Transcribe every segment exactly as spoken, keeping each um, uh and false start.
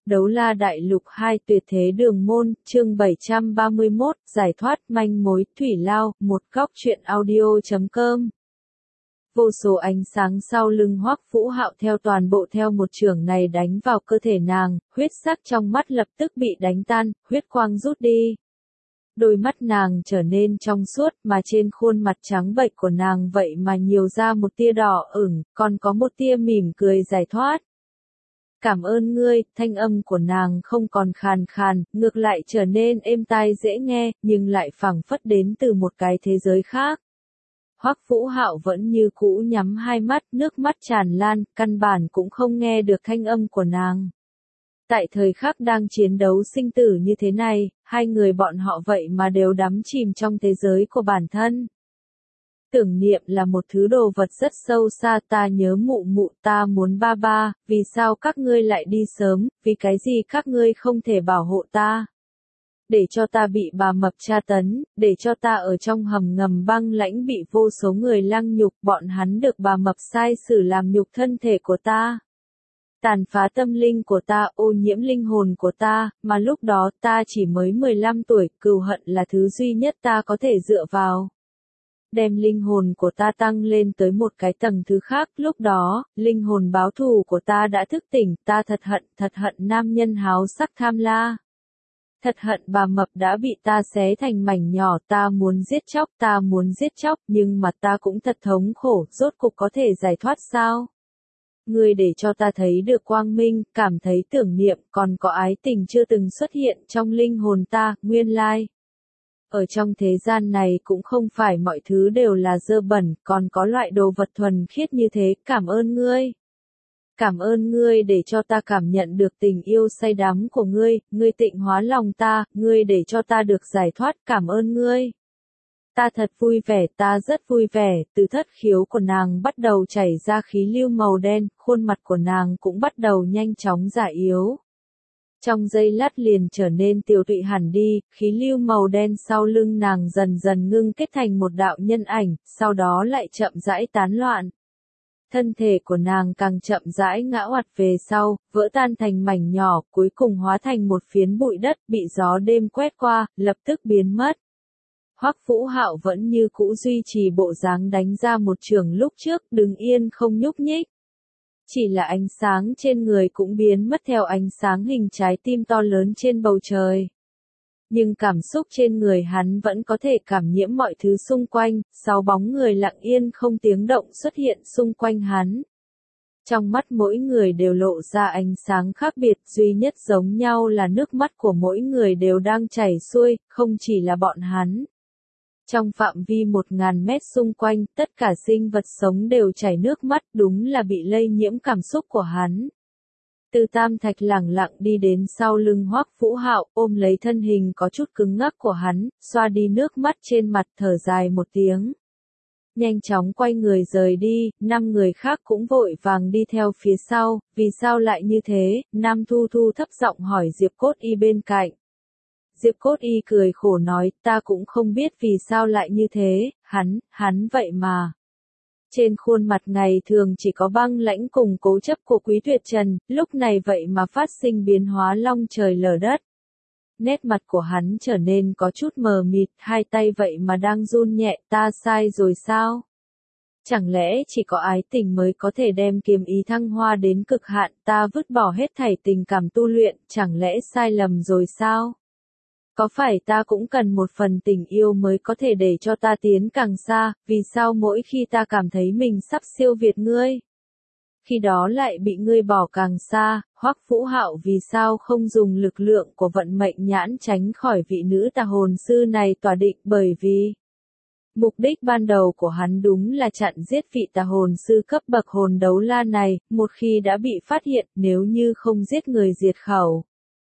Đấu La Đại Lục hai Tuyệt Thế Đường Môn, chương bảy trăm ba mươi mốt, giải thoát manh mối, Thủy Lao, một góc truyện audio chấm com. Vô số ánh sáng sau lưng Hoắc Vũ Hạo theo toàn bộ theo một chưởng này đánh vào cơ thể nàng, huyết sắc trong mắt lập tức bị đánh tan, huyết quang rút đi. Đôi mắt nàng trở nên trong suốt mà trên khuôn mặt trắng bệch của nàng vậy mà nhiều ra một tia đỏ ửng, còn có một tia mỉm cười giải thoát. Cảm ơn ngươi, thanh âm của nàng không còn khàn khàn, ngược lại trở nên êm tai dễ nghe, nhưng lại phảng phất đến từ một cái thế giới khác. Hoắc Vũ Hạo vẫn như cũ nhắm hai mắt, nước mắt tràn lan, căn bản cũng không nghe được thanh âm của nàng. Tại thời khắc đang chiến đấu sinh tử như thế này, hai người bọn họ vậy mà đều đắm chìm trong thế giới của bản thân. Tưởng niệm là một thứ đồ vật rất sâu xa, ta nhớ mụ mụ, ta muốn ba ba, vì sao các ngươi lại đi sớm, vì cái gì các ngươi không thể bảo hộ ta. Để cho ta bị bà mập tra tấn, để cho ta ở trong hầm ngầm băng lãnh bị vô số người lăng nhục, bọn hắn được bà mập sai xử làm nhục thân thể của ta. Tàn phá tâm linh của ta, ô nhiễm linh hồn của ta, mà lúc đó ta chỉ mới mười lăm tuổi, cừu hận là thứ duy nhất ta có thể dựa vào. Đem linh hồn của ta tăng lên tới một cái tầng thứ khác, lúc đó, linh hồn báo thù của ta đã thức tỉnh, ta thật hận, thật hận nam nhân háo sắc tham la. Thật hận bà mập đã bị ta xé thành mảnh nhỏ, ta muốn giết chóc, ta muốn giết chóc, nhưng mà ta cũng thật thống khổ, rốt cục có thể giải thoát sao? Ngươi để cho ta thấy được quang minh, cảm thấy tưởng niệm, còn có ái tình chưa từng xuất hiện trong linh hồn ta, nguyên lai. Ở trong thế gian này cũng không phải mọi thứ đều là dơ bẩn, còn có loại đồ vật thuần khiết như thế, cảm ơn ngươi. Cảm ơn ngươi để cho ta cảm nhận được tình yêu say đắm của ngươi, ngươi tịnh hóa lòng ta, ngươi để cho ta được giải thoát, cảm ơn ngươi. Ta thật vui vẻ, ta rất vui vẻ, từ thất khiếu của nàng bắt đầu chảy ra khí lưu màu đen, khuôn mặt của nàng cũng bắt đầu nhanh chóng già yếu. Trong giây lát liền trở nên tiều tụy hẳn đi, khí lưu màu đen sau lưng nàng dần dần ngưng kết thành một đạo nhân ảnh, sau đó lại chậm rãi tán loạn. Thân thể của nàng càng chậm rãi ngã oặt về sau, vỡ tan thành mảnh nhỏ, cuối cùng hóa thành một phiến bụi đất bị gió đêm quét qua, lập tức biến mất. Hoắc Vũ Hạo vẫn như cũ duy trì bộ dáng đánh ra một chưởng lúc trước, đứng yên không nhúc nhích. Chỉ là ánh sáng trên người cũng biến mất theo ánh sáng hình trái tim to lớn trên bầu trời. Nhưng cảm xúc trên người hắn vẫn có thể cảm nhiễm mọi thứ xung quanh, sáu bóng người lặng yên không tiếng động xuất hiện xung quanh hắn. Trong mắt mỗi người đều lộ ra ánh sáng khác biệt, duy nhất giống nhau là nước mắt của mỗi người đều đang chảy xuôi, không chỉ là bọn hắn. Trong phạm vi một ngàn mét xung quanh, tất cả sinh vật sống đều chảy nước mắt, đúng là bị lây nhiễm cảm xúc của hắn. Từ Tam Thạch lẳng lặng đi đến sau lưng Hoắc Vũ Hạo, ôm lấy thân hình có chút cứng ngắc của hắn, xoa đi nước mắt trên mặt, thở dài một tiếng. Nhanh chóng quay người rời đi, năm người khác cũng vội vàng đi theo phía sau, vì sao lại như thế, Nam Thu Thu thấp giọng hỏi Diệp Cốt Y bên cạnh. Diệp Cốt Y cười khổ nói, ta cũng không biết vì sao lại như thế, hắn, hắn vậy mà. Trên khuôn mặt ngày thường chỉ có băng lãnh cùng cố chấp của Quý Tuyệt Trần, lúc này vậy mà phát sinh biến hóa long trời lở đất. Nét mặt của hắn trở nên có chút mờ mịt, hai tay vậy mà đang run nhẹ, ta sai rồi sao? Chẳng lẽ chỉ có ái tình mới có thể đem kiếm ý thăng hoa đến cực hạn, ta vứt bỏ hết thảy tình cảm tu luyện, chẳng lẽ sai lầm rồi sao? Có phải ta cũng cần một phần tình yêu mới có thể để cho ta tiến càng xa, vì sao mỗi khi ta cảm thấy mình sắp siêu việt ngươi? Khi đó lại bị ngươi bỏ càng xa, Hoắc Vũ Hạo vì sao không dùng lực lượng của vận mệnh nhãn tránh khỏi vị nữ tà hồn sư này tỏa định, bởi vì mục đích ban đầu của hắn đúng là chặn giết vị tà hồn sư cấp bậc hồn đấu la này, một khi đã bị phát hiện, nếu như không giết người diệt khẩu.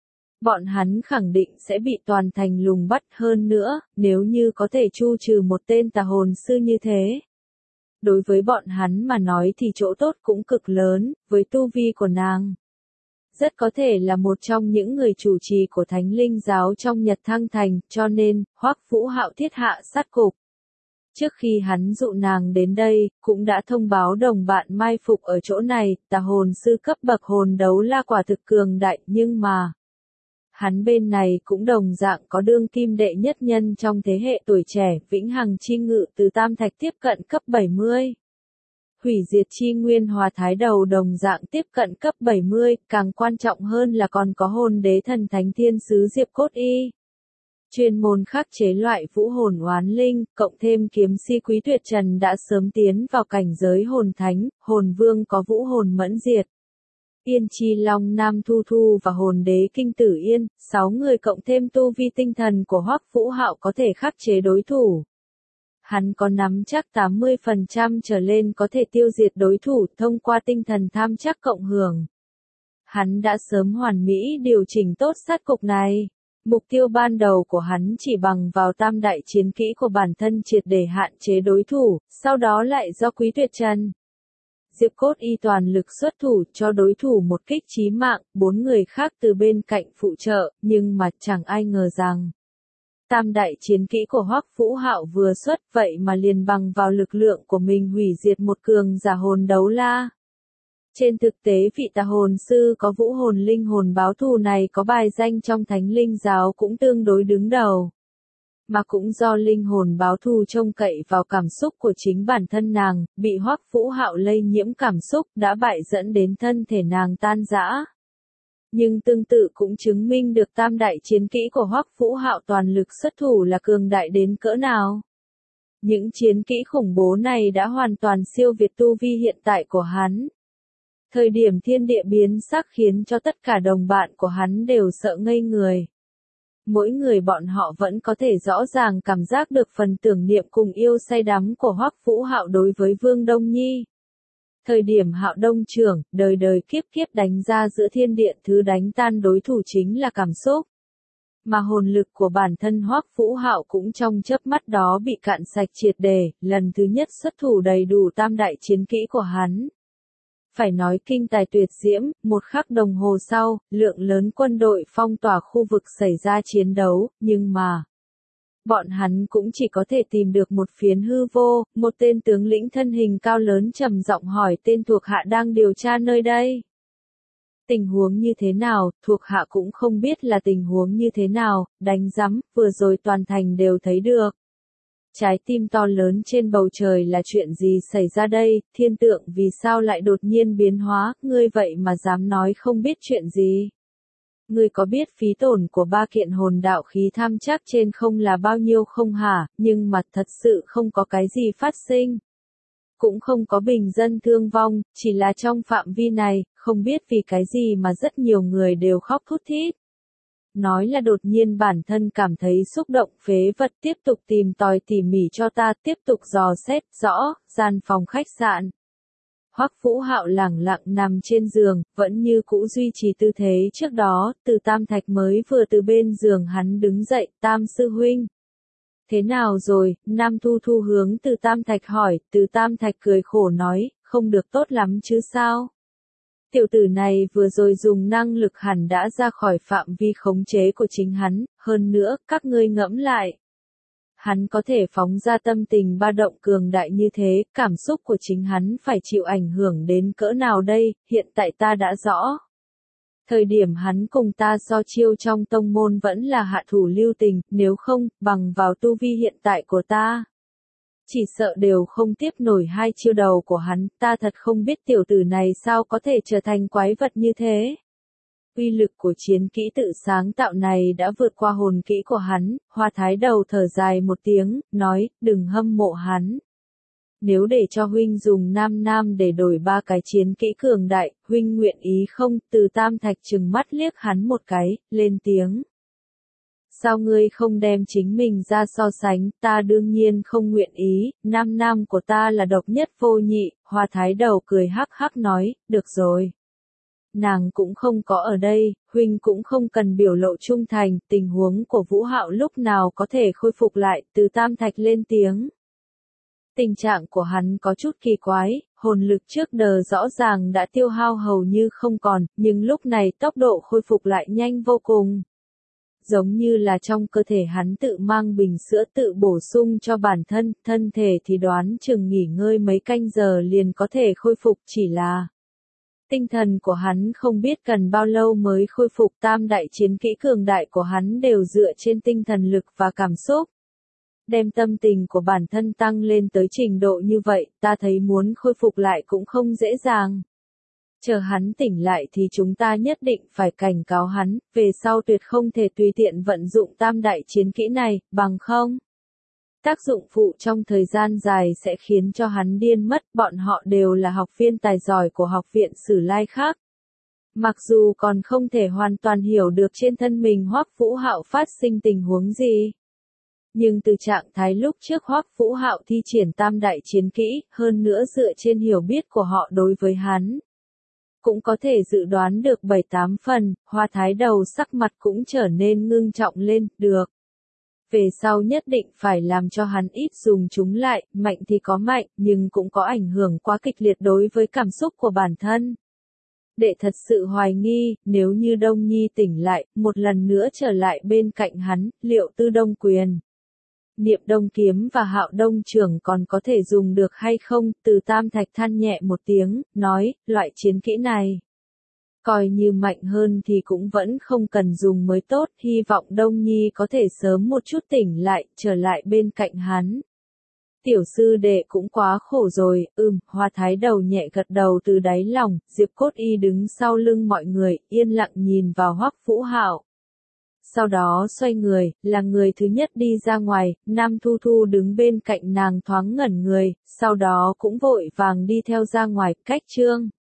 Bọn hắn khẳng định sẽ bị toàn thành lùng bắt, hơn nữa, nếu như có thể tru trừ một tên tà hồn sư như thế. Đối với bọn hắn mà nói thì chỗ tốt cũng cực lớn, với tu vi của nàng. Rất có thể là một trong những người chủ trì của Thánh Linh giáo trong Nhật Thăng Thành, cho nên, Hoắc Vũ Hạo thiết hạ sát cục. Trước khi hắn dụ nàng đến đây, cũng đã thông báo đồng bạn mai phục ở chỗ này, tà hồn sư cấp bậc hồn đấu la quả thực cường đại, nhưng mà hắn bên này cũng đồng dạng có đương kim đệ nhất nhân trong thế hệ tuổi trẻ, vĩnh hằng chi ngự từ tam thạch tiếp cận cấp bảy mươi. Hủy diệt chi nguyên hòa thái đầu đồng dạng tiếp cận cấp bảy mươi, càng quan trọng hơn là còn có hồn đế thần thánh thiên sứ Diệp Cốt Y. Chuyên môn khắc chế loại vũ hồn oán linh, cộng thêm kiếm si Quý Tuyệt Trần đã sớm tiến vào cảnh giới hồn thánh, hồn vương có vũ hồn mẫn diệt. Yên Chi Long Nam Thu Thu và hồn đế Kinh Tử Yên, sáu người cộng thêm tu vi tinh thần của Hoắc Vũ Hạo có thể khắc chế đối thủ. Hắn có nắm chắc tám mươi phần trăm trở lên có thể tiêu diệt đối thủ thông qua tinh thần tham chắc cộng hưởng. Hắn đã sớm hoàn mỹ điều chỉnh tốt sát cục này. Mục tiêu ban đầu của hắn chỉ bằng vào tam đại chiến kỹ của bản thân triệt để hạn chế đối thủ, sau đó lại do Quý Tuyệt Trần. Diệp Cốt Y toàn lực xuất thủ cho đối thủ một kích chí mạng, bốn người khác từ bên cạnh phụ trợ, nhưng mà chẳng ai ngờ rằng tam đại chiến kỹ của Hoắc Vũ Hạo vừa xuất vậy mà liền bằng vào lực lượng của mình hủy diệt một cường giả hồn đấu la. Trên thực tế vị tà hồn sư có vũ hồn linh hồn báo thù này có bài danh trong thánh linh giáo cũng tương đối đứng đầu. Mà cũng do linh hồn báo thù trông cậy vào cảm xúc của chính bản thân nàng, bị Hoắc Vũ Hạo lây nhiễm cảm xúc đã bại dẫn đến thân thể nàng tan rã. Nhưng tương tự cũng chứng minh được tam đại chiến kỹ của Hoắc Vũ Hạo toàn lực xuất thủ là cường đại đến cỡ nào. Những chiến kỹ khủng bố này đã hoàn toàn siêu việt tu vi hiện tại của hắn. Thời điểm thiên địa biến sắc khiến cho tất cả đồng bạn của hắn đều sợ ngây người. Mỗi người bọn họ vẫn có thể rõ ràng cảm giác được phần tưởng niệm cùng yêu say đắm của Hoắc Vũ Hạo đối với Vương Đông Nhi. Thời điểm Hạo Đông trưởng, đời đời kiếp kiếp đánh ra giữa thiên địa thứ đánh tan đối thủ chính là cảm xúc. Mà hồn lực của bản thân Hoắc Vũ Hạo cũng trong chớp mắt đó bị cạn sạch triệt để, lần thứ nhất xuất thủ đầy đủ tam đại chiến kỹ của hắn. Phải nói kinh tài tuyệt diễm, một khắc đồng hồ sau, lượng lớn quân đội phong tỏa khu vực xảy ra chiến đấu, nhưng mà bọn hắn cũng chỉ có thể tìm được một phiến hư vô, một tên tướng lĩnh thân hình cao lớn trầm giọng hỏi tên thuộc hạ đang điều tra nơi đây. Tình huống như thế nào, thuộc hạ cũng không biết là tình huống như thế nào, đánh rắm, vừa rồi toàn thành đều thấy được. Trái tim to lớn trên bầu trời là chuyện gì xảy ra đây, thiên tượng vì sao lại đột nhiên biến hóa, ngươi vậy mà dám nói không biết chuyện gì. Ngươi có biết phí tổn của ba kiện hồn đạo khí tham chắc trên không là bao nhiêu không hả, nhưng mà thật sự không có cái gì phát sinh. Cũng không có bình dân thương vong, chỉ là trong phạm vi này, không biết vì cái gì mà rất nhiều người đều khóc thút thít. Nói là đột nhiên bản thân cảm thấy xúc động phế vật tiếp tục tìm tòi tỉ mỉ cho ta tiếp tục dò xét rõ, gian phòng khách sạn. Hoắc Vũ Hạo lẳng lặng nằm trên giường, vẫn như cũ duy trì tư thế trước đó, từ Tam Thạch mới vừa từ bên giường hắn đứng dậy, Tam sư huynh. Thế nào rồi, Nam Thu Thu hướng từ Tam Thạch hỏi, từ Tam Thạch cười khổ nói, không được tốt lắm chứ sao? Tiểu tử này vừa rồi dùng năng lực hẳn đã ra khỏi phạm vi khống chế của chính hắn, hơn nữa, các ngươi ngẫm lại. Hắn có thể phóng ra tâm tình ba động cường đại như thế, cảm xúc của chính hắn phải chịu ảnh hưởng đến cỡ nào đây, hiện tại ta đã rõ. Thời điểm hắn cùng ta so chiêu trong tông môn vẫn là hạ thủ lưu tình, nếu không, bằng vào tu vi hiện tại của ta. Chỉ sợ đều không tiếp nổi hai chiêu đầu của hắn, ta thật không biết tiểu tử này sao có thể trở thành quái vật như thế. Uy lực của chiến kỹ tự sáng tạo này đã vượt qua hồn kỹ của hắn, Hoa Thái đầu thở dài một tiếng, nói, đừng hâm mộ hắn. Nếu để cho huynh dùng nam nam để đổi ba cái chiến kỹ cường đại, huynh nguyện ý không, từ Tam Thạch trừng mắt liếc hắn một cái, lên tiếng. Sao ngươi không đem chính mình ra so sánh, ta đương nhiên không nguyện ý, nam nam của ta là độc nhất vô nhị, Hoa Thái đầu cười hắc hắc nói, được rồi. Nàng cũng không có ở đây, huynh cũng không cần biểu lộ trung thành, tình huống của Vũ Hạo lúc nào có thể khôi phục lại, từ Tam Thạch lên tiếng. Tình trạng của hắn có chút kỳ quái, hồn lực trước đờ rõ ràng đã tiêu hao hầu như không còn, nhưng lúc này tốc độ khôi phục lại nhanh vô cùng. giống như là trong cơ thể hắn tự mang bình sữa tự bổ sung cho bản thân, thân thể thì đoán chừng nghỉ ngơi mấy canh giờ liền có thể khôi phục, chỉ là tinh thần của hắn không biết cần bao lâu mới khôi phục. Tam đại chiến kỹ cường đại của hắn đều dựa trên tinh thần lực và cảm xúc. Đem tâm tình của bản thân tăng lên tới trình độ như vậy, ta thấy muốn khôi phục lại cũng không dễ dàng. Chờ hắn tỉnh lại thì chúng ta nhất định phải cảnh cáo hắn, về sau tuyệt không thể tùy tiện vận dụng tam đại chiến kỹ này, bằng không. Tác dụng phụ trong thời gian dài sẽ khiến cho hắn điên mất, bọn họ đều là học viên tài giỏi của học viện Sử Lai khác. Mặc dù còn không thể hoàn toàn hiểu được trên thân mình Hoắc Vũ Hạo phát sinh tình huống gì. Nhưng từ trạng thái lúc trước Hoắc Vũ Hạo thi triển tam đại chiến kỹ, hơn nữa dựa trên hiểu biết của họ đối với hắn, cũng có thể dự đoán được bảy tám phần, Hoa Thái Đầu sắc mặt cũng trở nên ngưng trọng lên, được. Về sau nhất định phải làm cho hắn ít dùng chúng lại, mạnh thì có mạnh, nhưng cũng có ảnh hưởng quá kịch liệt đối với cảm xúc của bản thân. Đệ thật sự hoài nghi, nếu như Đông Nhi tỉnh lại, một lần nữa trở lại bên cạnh hắn, liệu Tư Đông Quyền, Niệm Đông Kiếm và Hạo Đông Trường còn có thể dùng được hay không? Từ Tam Thạch than nhẹ một tiếng, nói, loại chiến kỹ này, coi như mạnh hơn thì cũng vẫn không cần dùng mới tốt, hy vọng Đông Nhi có thể sớm một chút tỉnh lại, trở lại bên cạnh hắn. Tiểu sư đệ cũng quá khổ rồi, ừm, Hoa Thái Đầu nhẹ gật đầu từ đáy lòng, Diệp Cốt Y đứng sau lưng mọi người, yên lặng nhìn vào Hoắc Vũ Hạo. Sau đó xoay người, là người thứ nhất đi ra ngoài, Nam Thu Thu đứng bên cạnh nàng thoáng ngẩn người, sau đó cũng vội vàng đi theo ra ngoài, cách Trương